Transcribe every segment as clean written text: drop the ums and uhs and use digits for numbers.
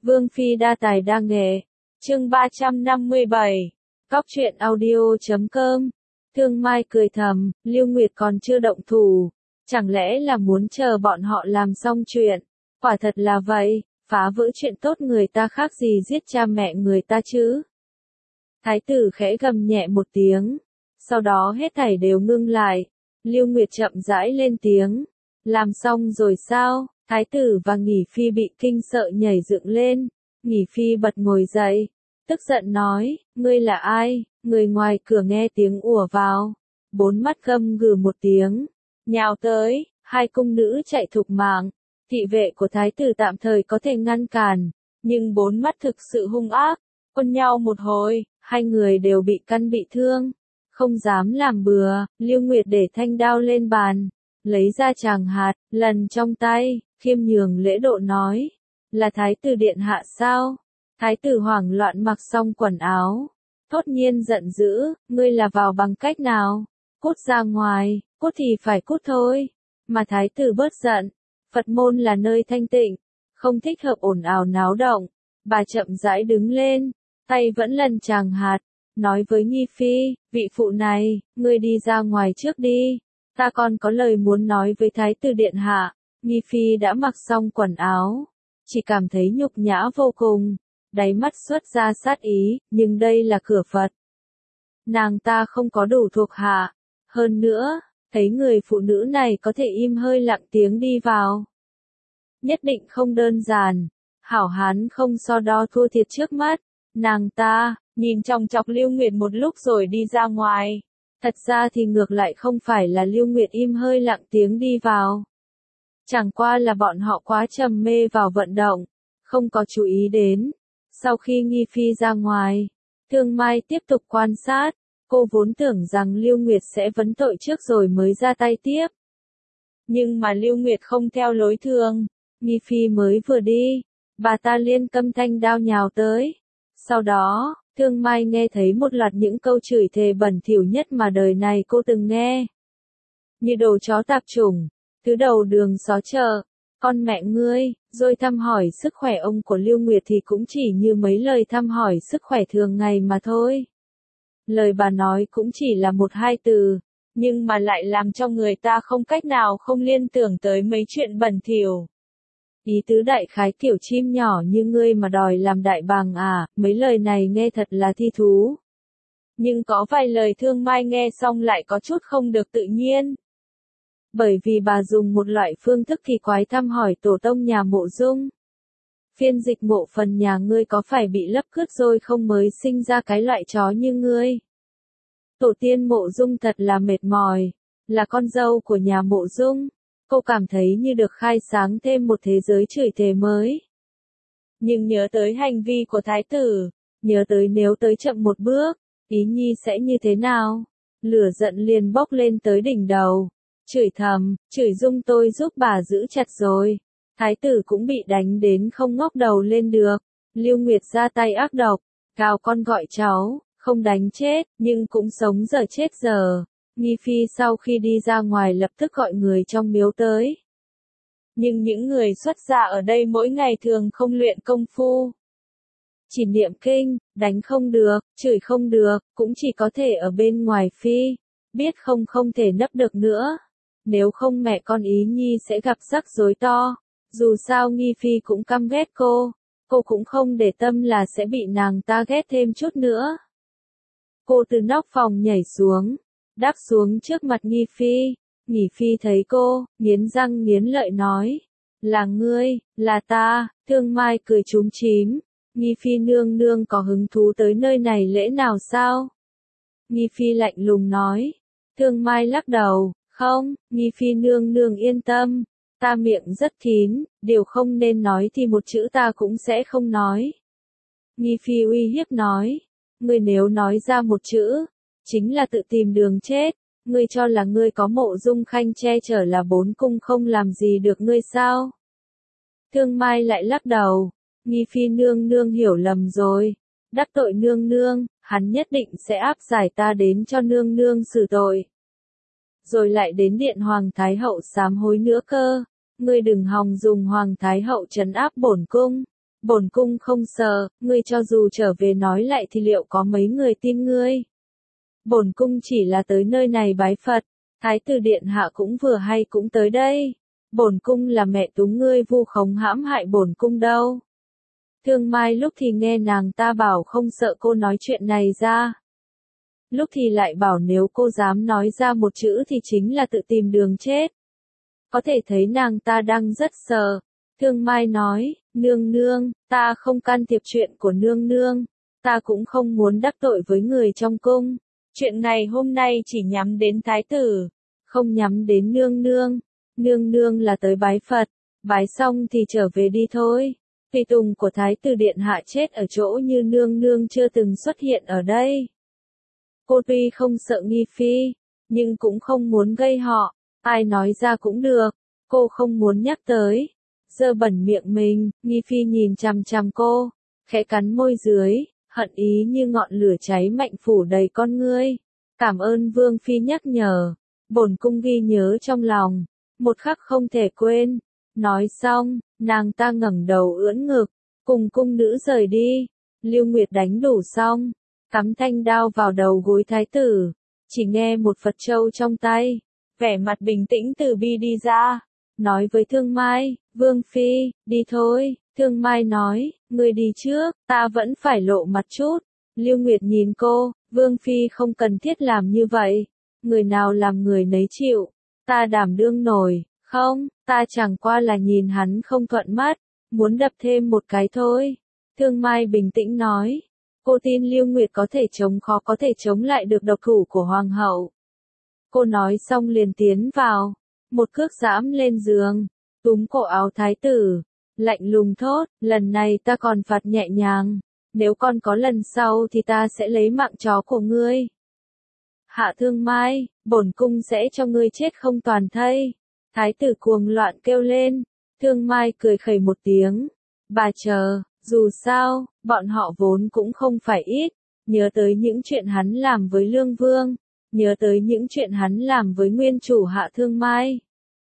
Vương Phi đa tài đa nghệ. Chương 357. Cóc truyện audio.com. Thương Mai cười thầm, Lưu Nguyệt còn chưa động thủ, chẳng lẽ là muốn chờ bọn họ làm xong chuyện? Quả thật là vậy, phá vỡ chuyện tốt người ta khác gì giết cha mẹ người ta chứ? Thái tử khẽ gầm nhẹ một tiếng, sau đó hết thảy đều ngưng lại. Lưu Nguyệt chậm rãi lên tiếng, làm xong rồi sao? Thái tử và Nghỉ Phi bị kinh sợ nhảy dựng lên. Nghỉ Phi bật ngồi dậy, tức giận nói, ngươi là ai? Người ngoài cửa nghe tiếng ùa vào, bốn mắt gầm gừ một tiếng, nhào tới, hai cung nữ chạy thục mạng. Thị vệ của thái tử tạm thời có thể ngăn cản, nhưng bốn mắt thực sự hung ác, ôn nhau một hồi, hai người đều bị căn bị thương, không dám làm bừa. Lưu Nguyệt để thanh đao lên bàn, lấy ra tràng hạt, lần trong tay, khiêm nhường lễ độ nói, là thái tử điện hạ sao? Thái tử hoảng loạn mặc xong quần áo, thốt nhiên giận dữ, ngươi là vào bằng cách nào? Cút ra ngoài, cút thì phải cút thôi. Mà thái tử bớt giận, Phật môn là nơi thanh tịnh, không thích hợp ồn ào náo động. Bà chậm rãi đứng lên, tay vẫn lần tràng hạt, nói với Nghi Phi, vị phụ này, ngươi đi ra ngoài trước đi, ta còn có lời muốn nói với thái tử điện hạ. Nghi Phi đã mặc xong quần áo, chỉ cảm thấy nhục nhã vô cùng, đáy mắt xuất ra sát ý, nhưng đây là cửa Phật. Nàng ta không có đủ thuộc hạ, hơn nữa, thấy người phụ nữ này có thể im hơi lặng tiếng đi vào. Nhất định không đơn giản, hảo hán không so đo thua thiệt trước mắt. Nàng ta, nhìn chòng chọc Lưu Nguyệt một lúc rồi đi ra ngoài. Thật ra thì ngược lại không phải là Lưu Nguyệt im hơi lặng tiếng đi vào. Chẳng qua là bọn họ quá trầm mê vào vận động, không có chú ý đến. Sau khi Nghi Phi ra ngoài, Thương Mai tiếp tục quan sát, cô vốn tưởng rằng Lưu Nguyệt sẽ vấn tội trước rồi mới ra tay tiếp. Nhưng mà Lưu Nguyệt không theo lối thường, Nghi Phi mới vừa đi, bà ta liên cầm thanh đao nhào tới. Sau đó, Thương Mai nghe thấy một loạt những câu chửi thề bẩn thỉu nhất mà đời này cô từng nghe. Như đồ chó tạp chủng, thứ đầu đường xó chợ, con mẹ ngươi, rồi thăm hỏi sức khỏe ông của Lưu Nguyệt thì cũng chỉ như mấy lời thăm hỏi sức khỏe thường ngày mà thôi. Lời bà nói cũng chỉ là một hai từ, nhưng mà lại làm cho người ta không cách nào không liên tưởng tới mấy chuyện bẩn thỉu. Ý tứ đại khái kiểu chim nhỏ như ngươi mà đòi làm đại bàng à, mấy lời này nghe thật là thi thú. Nhưng có vài lời Thương Mai nghe xong lại có chút không được tự nhiên. Bởi vì bà dùng một loại phương thức kỳ quái thăm hỏi tổ tông nhà Mộ Dung. Phiên dịch mộ phần nhà ngươi có phải bị lấp cứt rồi không mới sinh ra cái loại chó như ngươi? Tổ tiên Mộ Dung thật là mệt mỏi, là con dâu của nhà Mộ Dung. Cô cảm thấy như được khai sáng thêm một thế giới chửi thề mới. Nhưng nhớ tới hành vi của thái tử, nhớ tới nếu tới chậm một bước, Ý Nhi sẽ như thế nào? Lửa giận liền bốc lên tới đỉnh đầu. Chửi thầm, chửi Dung tôi giúp bà giữ chặt rồi. Thái tử cũng bị đánh đến không ngóc đầu lên được. Lưu Nguyệt ra tay ác độc, cao con gọi cháu, không đánh chết, nhưng cũng sống giờ chết giờ. Nghi Phi sau khi đi ra ngoài lập tức gọi người trong miếu tới. Nhưng những người xuất gia ở đây mỗi ngày thường không luyện công phu. Chỉ niệm kinh, đánh không được, chửi không được, cũng chỉ có thể ở bên ngoài Phi. Biết không thể nấp được nữa. Nếu không mẹ con Ý Nhi sẽ gặp rắc rối to. Dù sao Nghi Phi cũng căm ghét cô cũng không để tâm là sẽ bị nàng ta ghét thêm chút nữa. Cô từ nóc phòng nhảy xuống, đáp xuống trước mặt Nghi Phi. Nghi Phi thấy cô, nghiến răng nghiến lợi nói, là ngươi, là ta. Thương Mai cười chúm chím, Nghi Phi nương nương có hứng thú tới nơi này lễ nào sao? Nghi Phi lạnh lùng nói. Thương Mai lắc đầu, không, Nghi Phi nương nương yên tâm, ta miệng rất kín, điều không nên nói thì một chữ ta cũng sẽ không nói. Nghi Phi uy hiếp nói, ngươi nếu nói ra một chữ, chính là tự tìm đường chết. Ngươi cho là ngươi có Mộ Dung Khanh che chở là bốn cung không làm gì được ngươi sao? Thương Mai lại lắc đầu, Nghi Phi nương nương hiểu lầm rồi, đắc tội nương nương, hắn nhất định sẽ áp giải ta đến cho nương nương xử tội. Rồi lại đến điện Hoàng Thái Hậu sám hối nữa cơ, ngươi đừng hòng dùng Hoàng Thái Hậu trấn áp bổn cung, Bổn cung không sợ, ngươi cho dù trở về nói lại thì liệu có mấy người tin ngươi? Bổn cung chỉ là tới nơi này bái Phật, Thái tử điện hạ cũng vừa hay cũng tới đây. Bổn cung là mẹ túng ngươi vu khống hãm hại bổn cung đâu. Thương Mai lúc thì nghe nàng ta bảo không sợ cô nói chuyện này ra. Lúc thì lại bảo nếu cô dám nói ra một chữ thì chính là tự tìm đường chết. Có thể thấy nàng ta đang rất sợ. Thương Mai nói, nương nương, ta không can thiệp chuyện của nương nương. Ta cũng không muốn đắc tội với người trong cung. Chuyện này hôm nay chỉ nhắm đến thái tử, không nhắm đến nương nương. Nương nương là tới bái Phật, bái xong thì trở về đi thôi. Tùy tùng của thái tử điện hạ chết ở chỗ như nương nương chưa từng xuất hiện ở đây. Cô tuy không sợ nghi phi, nhưng cũng không muốn gây họ, ai nói ra cũng được, cô không muốn nhắc tới. Dơ bẩn miệng mình, nghi phi nhìn chằm chằm cô, khẽ cắn môi dưới, hận ý như ngọn lửa cháy mạnh phủ đầy con ngươi. Cảm ơn vương phi nhắc nhở, bổn cung ghi nhớ trong lòng, một khắc không thể quên. Nói xong, nàng ta ngẩng đầu ưỡn ngực, cùng cung nữ rời đi. Lưu Nguyệt đánh đủ xong, cắm thanh đao vào đầu gối thái tử, chỉ nghe một Phật châu trong tay, vẻ mặt bình tĩnh từ bi đi ra, nói với Thương Mai, Vương phi, đi thôi. Thương Mai nói, ngươi đi trước, ta vẫn phải lộ mặt chút. Lưu Nguyệt nhìn cô, Vương phi không cần thiết làm như vậy, người nào làm người nấy chịu, ta đảm đương nổi. Không, ta chẳng qua là nhìn hắn không thuận mắt, muốn đập thêm một cái thôi. Thương Mai bình tĩnh nói, cô tin Lưu Nguyệt có thể khó có thể chống lại được độc thủ của hoàng hậu. Cô nói xong liền tiến vào, một cước giẫm lên giường, túm cổ áo thái tử, lạnh lùng thốt, lần này ta còn phạt nhẹ nhàng, nếu còn có lần sau thì ta sẽ lấy mạng chó của ngươi. Hạ Thương Mai, bổn cung sẽ cho ngươi chết không toàn thây. Thái tử cuồng loạn kêu lên, Thương Mai cười khẩy một tiếng, bà chờ, dù sao, bọn họ vốn cũng không phải ít, nhớ tới những chuyện hắn làm với Lương Vương, nhớ tới những chuyện hắn làm với nguyên chủ Hạ Thương Mai.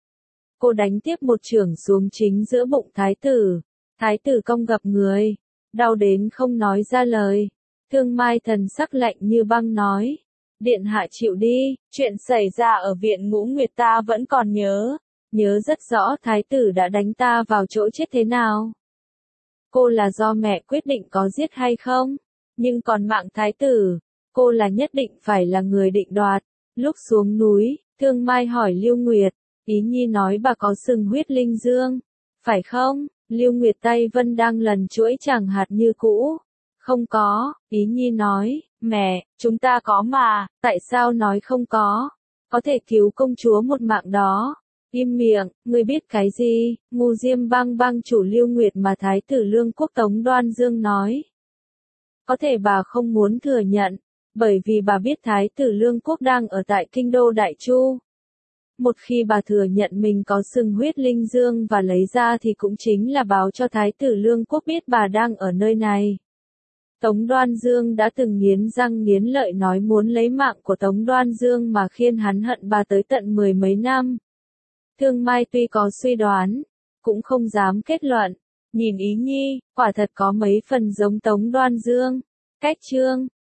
Cô đánh tiếp một chưởng xuống chính giữa bụng thái tử cong gập người, đau đến không nói ra lời. Thương Mai thần sắc lạnh như băng nói, điện hạ chịu đi, chuyện xảy ra ở viện Ngũ Nguyệt ta vẫn còn nhớ rất rõ thái tử đã đánh ta vào chỗ chết thế nào. Cô là do mẹ quyết định có giết hay không, nhưng còn mạng thái tử, cô là nhất định phải là người định đoạt. Lúc xuống núi, Thương Mai hỏi Lưu Nguyệt, Ý Nhi nói bà có sừng huyết linh dương, phải không? Lưu Nguyệt tay vân đang lần chuỗi chẳng hạt như cũ. Không có, Ý Nhi nói, mẹ, chúng ta có mà, tại sao nói không có thể cứu công chúa một mạng đó. Im miệng, ngươi biết cái gì? Ngu Diêm Bang bang chủ Lưu Nguyệt mà thái tử Lương Quốc Tống Đoan Dương nói. Có thể bà không muốn thừa nhận, bởi vì bà biết thái tử Lương Quốc đang ở tại kinh đô Đại Chu. Một khi bà thừa nhận mình có sừng huyết linh dương và lấy ra thì cũng chính là báo cho thái tử Lương Quốc biết bà đang ở nơi này. Tống Đoan Dương đã từng nghiến răng nghiến lợi nói muốn lấy mạng của Tống Đoan Dương mà khiến hắn hận bà tới tận 10 mấy năm. Thương Mai tuy có suy đoán, cũng không dám kết luận, nhìn Ý Nhi, quả thật có mấy phần giống Tống Đoan Dương. Cách trương,